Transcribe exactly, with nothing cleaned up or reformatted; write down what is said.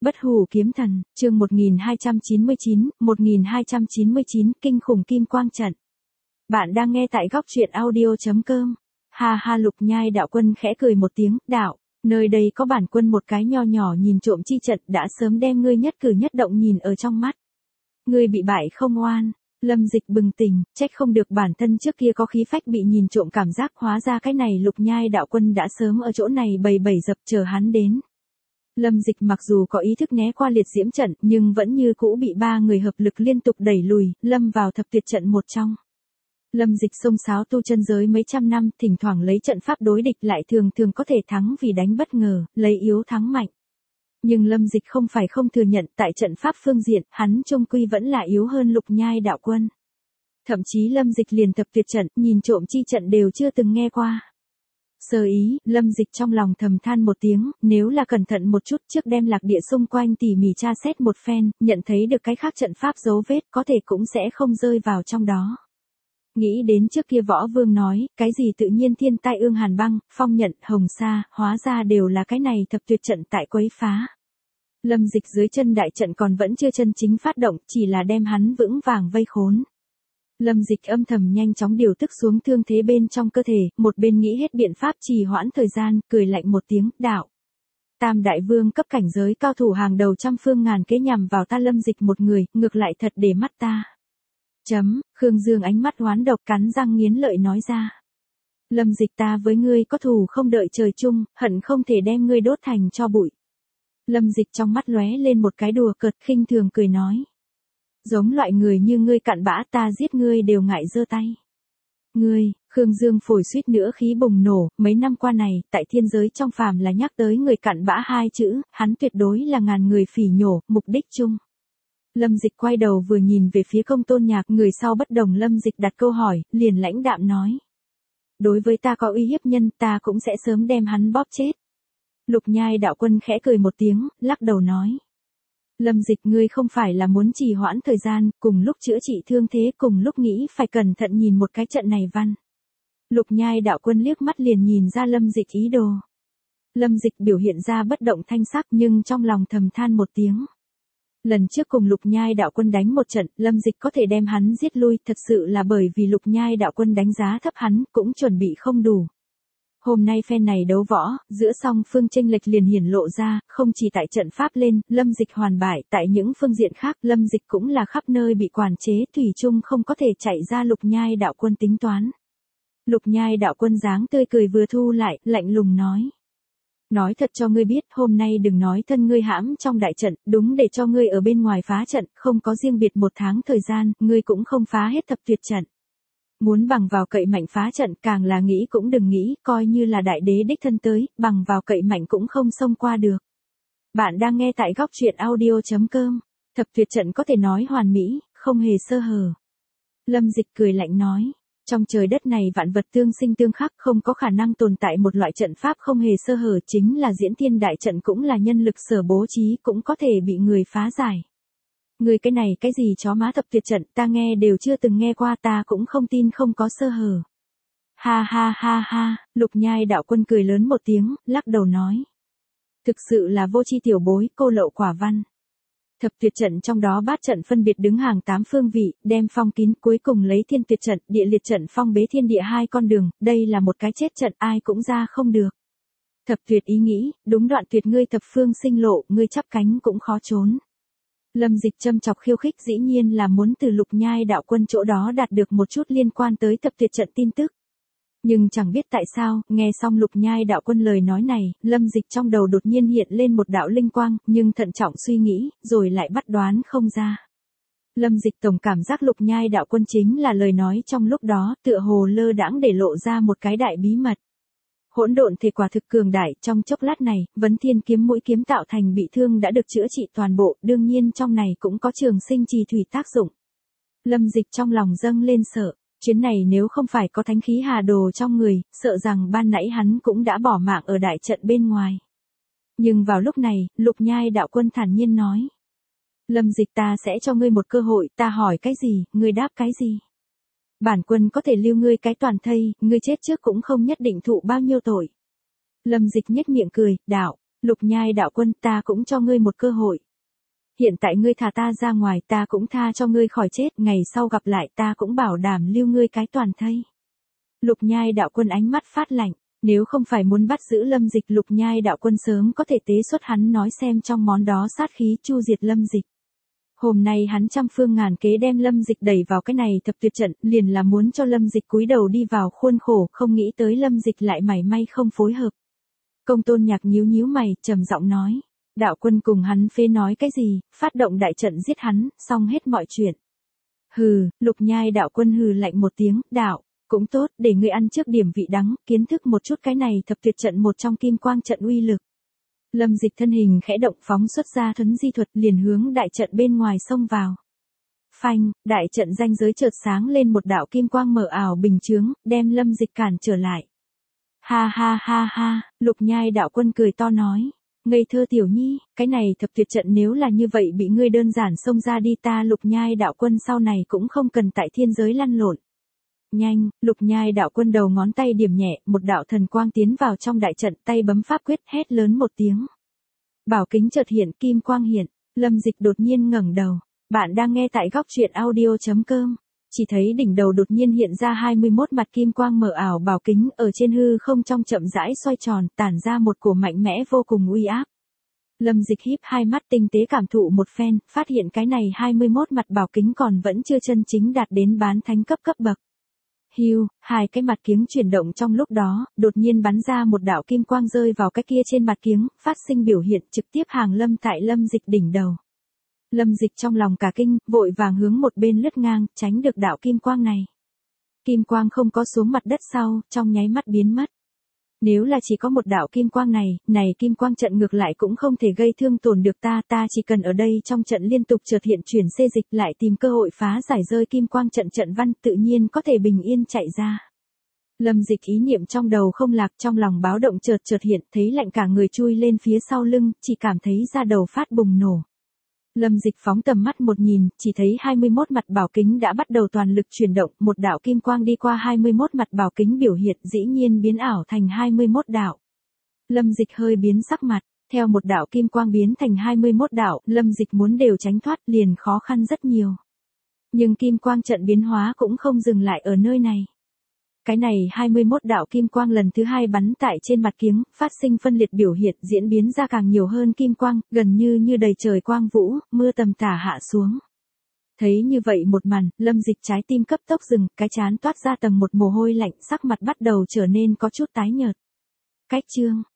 Bất hủ kiếm thần, chương một nghìn hai trăm chín mươi chín, một nghìn hai trăm chín mươi chín, kinh khủng kim quang trận. Bạn đang nghe tại góc truyện audio chấm com. Ha ha, Lục Nhai đạo quân khẽ cười một tiếng, đạo, nơi đây có bản quân một cái nho nhỏ nhìn trộm chi trận đã sớm đem ngươi nhất cử nhất động nhìn ở trong mắt. Ngươi bị bại không oan. Lâm Dịch bừng tỉnh, trách không được bản thân trước kia có khí phách bị nhìn trộm cảm giác, hóa ra cái này Lục Nhai đạo quân đã sớm ở chỗ này bầy bầy dập chờ hắn đến. Lâm Dịch mặc dù có ý thức né qua liệt diễm trận, nhưng vẫn như cũ bị ba người hợp lực liên tục đẩy lùi, lâm vào thập tuyệt trận một trong. Lâm Dịch xông xáo tu chân giới mấy trăm năm, thỉnh thoảng lấy trận pháp đối địch lại thường thường có thể thắng vì đánh bất ngờ, lấy yếu thắng mạnh. Nhưng Lâm Dịch không phải không thừa nhận, tại trận pháp phương diện, hắn chung quy vẫn là yếu hơn Lục Nhai đạo quân. Thậm chí Lâm Dịch liền thập tuyệt trận, nhìn trộm chi trận đều chưa từng nghe qua. Sơ ý, Lâm Dịch trong lòng thầm than một tiếng, nếu là cẩn thận một chút trước đem lạc địa xung quanh tỉ mỉ tra xét một phen, nhận thấy được cái khác trận pháp dấu vết có thể cũng sẽ không rơi vào trong đó. Nghĩ đến trước kia Võ Vương nói, cái gì tự nhiên thiên tai ương hàn băng, phong nhận, hồng sa, hóa ra đều là cái này thập tuyệt trận tại quấy phá. Lâm Dịch dưới chân đại trận còn vẫn chưa chân chính phát động, chỉ là đem hắn vững vàng vây khốn. Lâm Dịch âm thầm nhanh chóng điều tức xuống thương thế bên trong cơ thể, một bên nghĩ hết biện pháp trì hoãn thời gian, cười lạnh một tiếng, đạo. Tam đại vương cấp cảnh giới cao thủ hàng đầu trăm phương ngàn kế nhằm vào ta Lâm Dịch một người, ngược lại thật để mắt ta. Chấm, Khương Dương ánh mắt oán độc cắn răng nghiến lợi nói ra. Lâm Dịch, ta với ngươi có thù không đợi trời chung, hận không thể đem ngươi đốt thành tro bụi. Lâm Dịch trong mắt lóe lên một cái đùa cợt khinh thường cười nói. Giống loại người như ngươi cặn bã, ta giết ngươi đều ngại giơ tay. Ngươi, Khương Dương phổi suýt nữa khí bùng nổ, mấy năm qua này, tại thiên giới trong phàm là nhắc tới người cặn bã hai chữ, hắn tuyệt đối là ngàn người phỉ nhổ, mục đích chung. Lâm Dịch quay đầu vừa nhìn về phía Công Tôn Nhạc, người sau bất đồng. Lâm Dịch đặt câu hỏi, liền lãnh đạm nói. Đối với ta có uy hiếp nhân, ta cũng sẽ sớm đem hắn bóp chết. Lục Nhai đạo quân khẽ cười một tiếng, lắc đầu nói. Lâm Dịch, ngươi không phải là muốn trì hoãn thời gian, cùng lúc chữa trị thương thế, cùng lúc nghĩ phải cẩn thận nhìn một cái trận này văn. Lục Nhai đạo quân liếc mắt liền nhìn ra Lâm Dịch ý đồ. Lâm Dịch biểu hiện ra bất động thanh sắc nhưng trong lòng thầm than một tiếng. Lần trước cùng Lục Nhai đạo quân đánh một trận, Lâm Dịch có thể đem hắn giết lui, thật sự là bởi vì Lục Nhai đạo quân đánh giá thấp hắn, cũng chuẩn bị không đủ. Hôm nay phen này đấu võ, giữa song phương chênh lệch liền hiển lộ ra, không chỉ tại trận pháp lên, Lâm Dịch hoàn bại, tại những phương diện khác, Lâm Dịch cũng là khắp nơi bị quản chế, thủy chung không có thể chạy ra Lục Nhai đạo quân tính toán. Lục Nhai đạo quân dáng tươi cười vừa thu lại, lạnh lùng nói. Nói thật cho ngươi biết, hôm nay đừng nói thân ngươi hãm trong đại trận, đúng để cho ngươi ở bên ngoài phá trận, không có riêng biệt một tháng thời gian, ngươi cũng không phá hết thập tuyệt trận. Muốn bằng vào cậy mạnh phá trận, càng là nghĩ cũng đừng nghĩ, coi như là đại đế đích thân tới, bằng vào cậy mạnh cũng không xông qua được. Bạn đang nghe tại góc truyện audio chấm com. Thập tuyệt trận có thể nói hoàn mỹ, không hề sơ hở. Lâm Dịch cười lạnh nói. Trong trời đất này vạn vật tương sinh tương khắc, không có khả năng tồn tại một loại trận pháp không hề sơ hở, chính là diễn thiên đại trận cũng là nhân lực sở bố trí, cũng có thể bị người phá giải. Người cái này cái gì chó má thập tuyệt trận, ta nghe đều chưa từng nghe qua, ta cũng không tin không có sơ hở. Ha ha ha ha, Lục Nhai đạo quân cười lớn một tiếng, lắc đầu nói. Thực sự là vô tri tiểu bối, cô lậu quả văn. Thập tuyệt trận trong đó bát trận phân biệt đứng hàng tám phương vị, đem phong kín, cuối cùng lấy thiên tuyệt trận, địa liệt trận phong bế thiên địa hai con đường, đây là một cái chết trận ai cũng ra không được. Thập tuyệt ý nghĩ, đúng đoạn tuyệt ngươi thập phương sinh lộ, ngươi chắp cánh cũng khó trốn. Lâm Dịch châm chọc khiêu khích dĩ nhiên là muốn từ Lục Nhai đạo quân chỗ đó đạt được một chút liên quan tới thập tuyệt trận tin tức. Nhưng chẳng biết tại sao, nghe xong Lục Nhai đạo quân lời nói này, Lâm Dịch trong đầu đột nhiên hiện lên một đạo linh quang, nhưng thận trọng suy nghĩ, rồi lại bắt đoán không ra. Lâm Dịch tổng cảm giác Lục Nhai đạo quân chính là lời nói trong lúc đó, tựa hồ lơ đãng để lộ ra một cái đại bí mật. Hỗn độn thể quả thực cường đại, trong chốc lát này, Vấn Thiên kiếm mũi kiếm tạo thành bị thương đã được chữa trị toàn bộ, đương nhiên trong này cũng có trường sinh trì thủy tác dụng. Lâm Dịch trong lòng dâng lên sợ. Chuyến này nếu không phải có thánh khí hà đồ trong người, sợ rằng ban nãy hắn cũng đã bỏ mạng ở đại trận bên ngoài. Nhưng vào lúc này, Lục Nhai đạo quân thản nhiên nói. Lâm Dịch, ta sẽ cho ngươi một cơ hội, ta hỏi cái gì, ngươi đáp cái gì. Bản quân có thể lưu ngươi cái toàn thây, ngươi chết trước cũng không nhất định thụ bao nhiêu tội. Lâm Dịch nhếch miệng cười, đạo, Lục Nhai đạo quân, ta cũng cho ngươi một cơ hội. Hiện tại ngươi thả ta ra ngoài, ta cũng tha cho ngươi khỏi chết, ngày sau gặp lại ta cũng bảo đảm lưu ngươi cái toàn thây. Lục Nhai đạo quân ánh mắt phát lạnh, nếu không phải muốn bắt giữ Lâm Dịch, Lục Nhai đạo quân sớm có thể tế xuất hắn nói xem trong món đó sát khí chu diệt Lâm Dịch. Hôm nay hắn trăm phương ngàn kế đem Lâm Dịch đẩy vào cái này thập tuyệt trận, liền là muốn cho Lâm Dịch cúi đầu đi vào khuôn khổ, không nghĩ tới Lâm Dịch lại mảy may không phối hợp. Công Tôn Nhạc nhíu nhíu mày, trầm giọng nói, đạo quân cùng hắn phế nói cái gì, phát động đại trận giết hắn, xong hết mọi chuyện. Hừ, Lục Nhai đạo quân hừ lạnh một tiếng, đạo, cũng tốt, để ngươi ăn trước điểm vị đắng, kiến thức một chút cái này thập tuyệt trận một trong kim quang trận uy lực. Lâm Dịch thân hình khẽ động phóng xuất ra thuấn di thuật liền hướng đại trận bên ngoài xông vào. Phanh, đại trận ranh giới chợt sáng lên một đạo kim quang mờ ảo bình chướng, đem Lâm Dịch cản trở lại. Ha ha ha ha, Lục Nhai đạo quân cười to nói, ngây thơ tiểu nhi, cái này thập tuyệt trận nếu là như vậy bị ngươi đơn giản xông ra đi, ta Lục Nhai đạo quân sau này cũng không cần tại thiên giới lăn lộn. Nhanh, Lục Nhai đạo quân đầu ngón tay điểm nhẹ, một đạo thần quang tiến vào trong đại trận, tay bấm pháp quyết, hét lớn một tiếng. Bảo kính chợt hiện, kim quang hiện, Lâm Dịch đột nhiên ngẩng đầu. Bạn đang nghe tại góc truyện audio chấm com. Chỉ thấy đỉnh đầu đột nhiên hiện ra hai mươi mốt mặt kim quang mờ ảo bảo kính ở trên hư không trong chậm rãi xoay tròn, tản ra một cổ mạnh mẽ vô cùng uy áp. Lâm Dịch híp hai mắt tinh tế cảm thụ một phen, phát hiện cái này hai mươi mốt mặt bảo kính còn vẫn chưa chân chính đạt đến bán thánh cấp cấp bậc. Hiu, hai cái mặt kiếng chuyển động trong lúc đó, đột nhiên bắn ra một đạo kim quang rơi vào cái kia trên mặt kiếng, phát sinh biểu hiện trực tiếp hàng lâm tại Lâm Dịch đỉnh đầu. Lâm Dịch trong lòng cả kinh, vội vàng hướng một bên lướt ngang, tránh được đạo kim quang này. Kim quang không có xuống mặt đất sau, trong nháy mắt biến mất. Nếu là chỉ có một đạo kim quang này, này kim quang trận ngược lại cũng không thể gây thương tổn được ta, ta chỉ cần ở đây trong trận liên tục chợt hiện chuyển xê dịch lại tìm cơ hội phá giải rơi kim quang trận trận văn, tự nhiên có thể bình yên chạy ra. Lâm Dịch ý niệm trong đầu không lạc, trong lòng báo động chợt chợt hiện, thấy lạnh cả người chui lên phía sau lưng, chỉ cảm thấy da đầu phát bùng nổ. Lâm Dịch phóng tầm mắt một nhìn, chỉ thấy hai mươi mốt mặt bảo kính đã bắt đầu toàn lực chuyển động, một đạo kim quang đi qua hai mươi mốt mặt bảo kính biểu hiện dĩ nhiên biến ảo thành hai mươi mốt đạo. Lâm Dịch hơi biến sắc mặt, theo một đạo kim quang biến thành hai mươi mốt đạo, Lâm Dịch muốn đều tránh thoát liền khó khăn rất nhiều. Nhưng kim quang trận biến hóa cũng không dừng lại ở nơi này. Cái này hai mươi mốt đạo kim quang lần thứ hai bắn tại trên mặt kiếng, phát sinh phân liệt biểu hiện diễn biến ra càng nhiều hơn kim quang, gần như như đầy trời quang vũ, mưa tầm tả hạ xuống. Thấy như vậy một màn, Lâm Dịch trái tim cấp tốc dừng, cái trán toát ra tầng một mồ hôi lạnh, sắc mặt bắt đầu trở nên có chút tái nhợt. Cách chương,